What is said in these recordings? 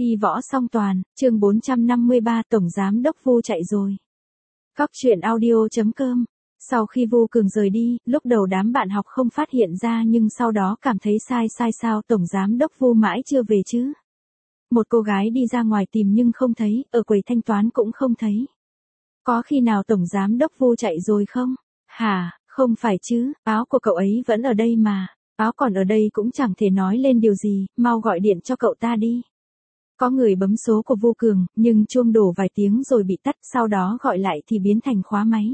Đi võ song toàn, chương 453 Tổng Giám đốc Vu chạy rồi. Góc truyện audio.com. Sau khi Vu Cường rời đi, lúc đầu đám bạn học không phát hiện ra nhưng sau đó cảm thấy sai sao Tổng Giám đốc Vu mãi chưa về chứ. Một cô gái đi ra ngoài tìm nhưng không thấy, ở quầy thanh toán cũng không thấy. Có khi nào Tổng Giám đốc Vu chạy rồi không? Hả, không phải chứ, áo của cậu ấy vẫn ở đây mà. Áo còn ở đây cũng chẳng thể nói lên điều gì, mau gọi điện cho cậu ta đi. Có người bấm số của Vu Cường, nhưng chuông đổ vài tiếng rồi bị tắt, sau đó gọi lại thì biến thành khóa máy.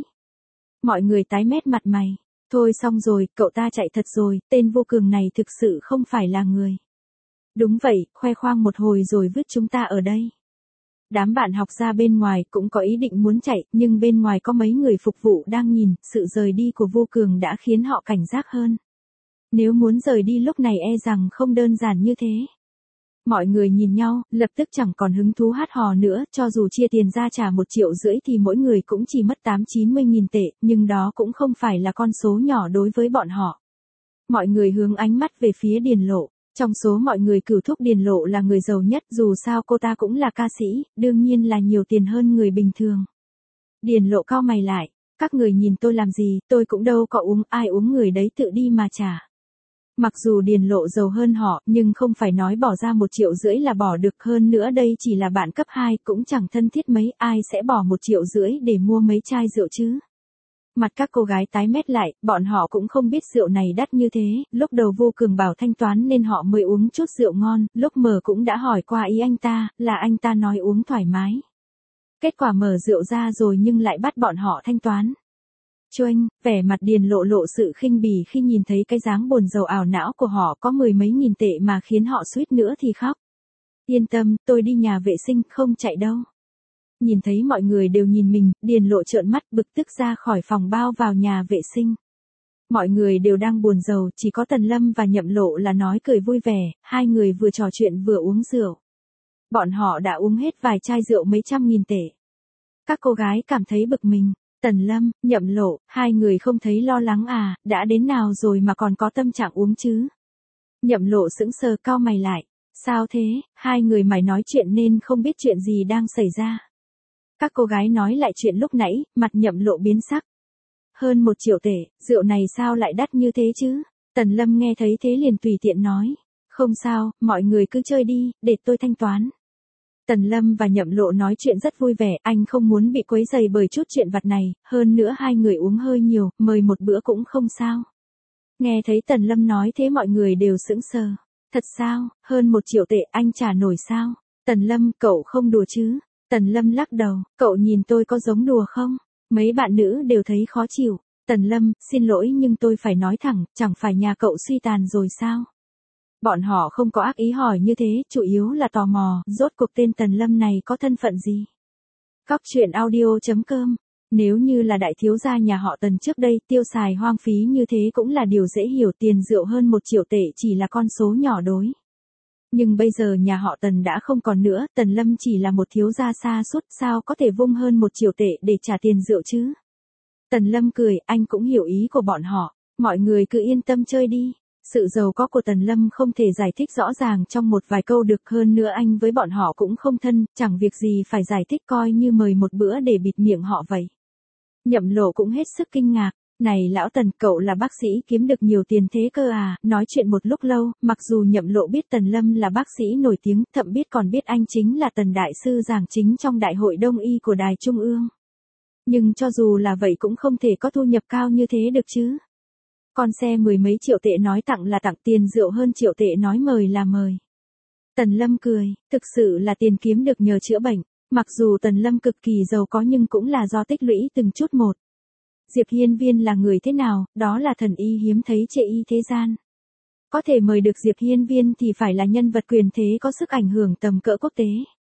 Mọi người tái mét mặt mày. Thôi xong rồi, cậu ta chạy thật rồi, tên Vu Cường này thực sự không phải là người. Đúng vậy, khoe khoang một hồi rồi vứt chúng ta ở đây. Đám bạn học ra bên ngoài cũng có ý định muốn chạy, nhưng bên ngoài có mấy người phục vụ đang nhìn, sự rời đi của Vu Cường đã khiến họ cảnh giác hơn. Nếu muốn rời đi lúc này e rằng không đơn giản như thế. Mọi người nhìn nhau, lập tức chẳng còn hứng thú hát hò nữa, cho dù chia tiền ra trả 1,5 triệu thì mỗi người cũng chỉ mất 80-90 nghìn tệ, nhưng đó cũng không phải là con số nhỏ đối với bọn họ. Mọi người hướng ánh mắt về phía Điền Lộ. Trong số mọi người Cửu Thúc Điền Lộ là người giàu nhất, dù sao cô ta cũng là ca sĩ, đương nhiên là nhiều tiền hơn người bình thường. Điền Lộ cau mày lại, các người nhìn tôi làm gì, tôi cũng đâu có uống, ai uống người đấy tự đi mà trả. Mặc dù Điền Lộ giàu hơn họ, nhưng không phải nói bỏ ra 1,5 triệu là bỏ được, hơn nữa đây chỉ là bạn cấp 2, cũng chẳng thân thiết mấy, ai sẽ bỏ 1,5 triệu để mua mấy chai rượu chứ. Mặt các cô gái tái mét lại, bọn họ cũng không biết rượu này đắt như thế, lúc đầu Vu Cường bảo thanh toán nên họ mới uống chút rượu ngon, lúc mở cũng đã hỏi qua ý anh ta, là anh ta nói uống thoải mái. Kết quả mở rượu ra rồi nhưng lại bắt bọn họ thanh toán. Choanh, vẻ mặt Điền Lộ lộ sự khinh bỉ khi nhìn thấy cái dáng buồn rầu ảo não của họ, có 10 mấy nghìn tệ mà khiến họ suýt nữa thì khóc. Yên tâm, tôi đi nhà vệ sinh, không chạy đâu. Nhìn thấy mọi người đều nhìn mình, Điền Lộ trợn mắt bực tức ra khỏi phòng bao vào nhà vệ sinh. Mọi người đều đang buồn rầu, chỉ có Tần Lâm và Nhậm Lộ là nói cười vui vẻ, hai người vừa trò chuyện vừa uống rượu. Bọn họ đã uống hết vài chai rượu mấy trăm nghìn tệ. Các cô gái cảm thấy bực mình. Tần Lâm, Nhậm Lộ, hai người không thấy lo lắng à, đã đến nào rồi mà còn có tâm trạng uống chứ? Nhậm Lộ sững sờ cau mày lại. Sao thế, hai người mày nói chuyện nên không biết chuyện gì đang xảy ra. Các cô gái nói lại chuyện lúc nãy, mặt Nhậm Lộ biến sắc. Hơn 1 triệu tệ, rượu này sao lại đắt như thế chứ? Tần Lâm nghe thấy thế liền tùy tiện nói. Không sao, mọi người cứ chơi đi, để tôi thanh toán. Tần Lâm và Nhậm Lộ nói chuyện rất vui vẻ, anh không muốn bị quấy rầy bởi chút chuyện vặt này, hơn nữa hai người uống hơi nhiều, mời một bữa cũng không sao. Nghe thấy Tần Lâm nói thế mọi người đều sững sờ. Thật sao, hơn 1 triệu tệ anh trả nổi sao? Tần Lâm, cậu không đùa chứ? Tần Lâm lắc đầu, cậu nhìn tôi có giống đùa không? Mấy bạn nữ đều thấy khó chịu. Tần Lâm, xin lỗi nhưng tôi phải nói thẳng, chẳng phải nhà cậu suy tàn rồi sao? Bọn họ không có ác ý hỏi như thế, chủ yếu là tò mò, rốt cuộc tên Tần Lâm này có thân phận gì? Góc truyện audio.com. Nếu như là đại thiếu gia nhà họ Tần trước đây, tiêu xài hoang phí như thế cũng là điều dễ hiểu, tiền rượu hơn 1 triệu tệ chỉ là con số nhỏ đối. Nhưng bây giờ nhà họ Tần đã không còn nữa, Tần Lâm chỉ là một thiếu gia sa sút, sao có thể vung hơn 1 triệu tệ để trả tiền rượu chứ? Tần Lâm cười, anh cũng hiểu ý của bọn họ, mọi người cứ yên tâm chơi đi. Sự giàu có của Tần Lâm không thể giải thích rõ ràng trong một vài câu được, hơn nữa anh với bọn họ cũng không thân, chẳng việc gì phải giải thích, coi như mời một bữa để bịt miệng họ vậy. Nhậm Lộ cũng hết sức kinh ngạc, này lão Tần, cậu là bác sĩ kiếm được nhiều tiền thế cơ à? Nói chuyện một lúc lâu, mặc dù Nhậm Lộ biết Tần Lâm là bác sĩ nổi tiếng, thậm biết còn biết anh chính là Tần Đại Sư giảng chính trong Đại hội Đông Y của Đài Trung ương. Nhưng cho dù là vậy cũng không thể có thu nhập cao như thế được chứ. Con xe 10 mấy triệu tệ nói tặng là tặng, tiền rượu hơn 1 triệu tệ nói mời là mời. Tần Lâm cười, thực sự là tiền kiếm được nhờ chữa bệnh. Mặc dù Tần Lâm cực kỳ giàu có nhưng cũng là do tích lũy từng chút một. Diệp Hiên Viên là người thế nào, đó là thần y hiếm thấy trên y thế gian. Có thể mời được Diệp Hiên Viên thì phải là nhân vật quyền thế có sức ảnh hưởng tầm cỡ quốc tế.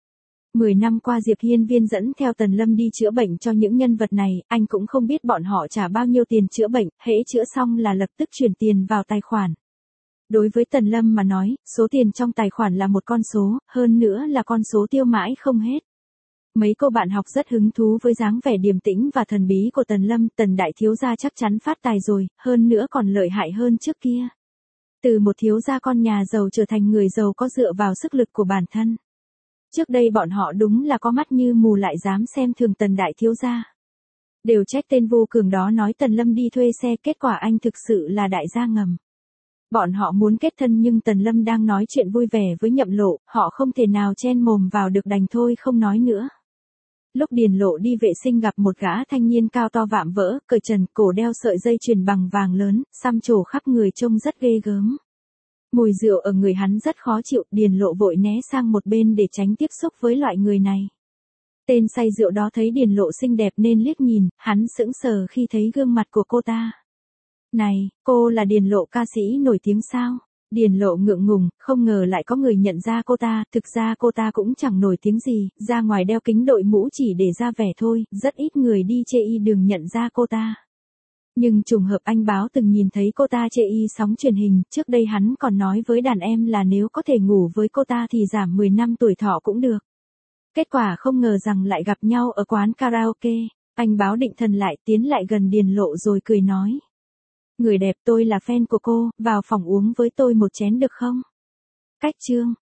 10 năm qua Diệp Hiên Viên dẫn theo Tần Lâm đi chữa bệnh cho những nhân vật này, anh cũng không biết bọn họ trả bao nhiêu tiền chữa bệnh, hễ chữa xong là lập tức chuyển tiền vào tài khoản. Đối với Tần Lâm mà nói, số tiền trong tài khoản là một con số, hơn nữa là con số tiêu mãi không hết. Mấy cô bạn học rất hứng thú với dáng vẻ điềm tĩnh và thần bí của Tần Lâm, Tần đại thiếu gia chắc chắn phát tài rồi, hơn nữa còn lợi hại hơn trước kia. Từ một thiếu gia con nhà giàu trở thành người giàu có dựa vào sức lực của bản thân. Trước đây bọn họ đúng là có mắt như mù lại dám xem thường Tần đại thiếu gia. Đều trách tên Vô Cường đó nói Tần Lâm đi thuê xe, kết quả anh thực sự là đại gia ngầm. Bọn họ muốn kết thân nhưng Tần Lâm đang nói chuyện vui vẻ với Nhậm Lộ, họ không thể nào chen mồm vào được, đành thôi không nói nữa. Lúc Điền Lộ đi vệ sinh gặp một gã thanh niên cao to vạm vỡ, cởi trần, cổ đeo sợi dây chuyền bằng vàng lớn, xăm trổ khắp người trông rất ghê gớm. Mùi rượu ở người hắn rất khó chịu, Điền Lộ vội né sang một bên để tránh tiếp xúc với loại người này. Tên say rượu đó thấy Điền Lộ xinh đẹp nên liếc nhìn, hắn sững sờ khi thấy gương mặt của cô ta. Này, cô là Điền Lộ ca sĩ nổi tiếng sao? Điền Lộ ngượng ngùng, không ngờ lại có người nhận ra cô ta, thực ra cô ta cũng chẳng nổi tiếng gì, ra ngoài đeo kính đội mũ chỉ để ra vẻ thôi, rất ít người đi chê y đường nhận ra cô ta. Nhưng trùng hợp anh Báo từng nhìn thấy cô ta chê y sóng truyền hình, trước đây hắn còn nói với đàn em là nếu có thể ngủ với cô ta thì giảm 10 năm tuổi thọ cũng được. Kết quả không ngờ rằng lại gặp nhau ở quán karaoke, anh Báo định thần lại tiến lại gần Điền Lộ rồi cười nói. Người đẹp, tôi là fan của cô, vào phòng uống với tôi một chén được không? Cách chương.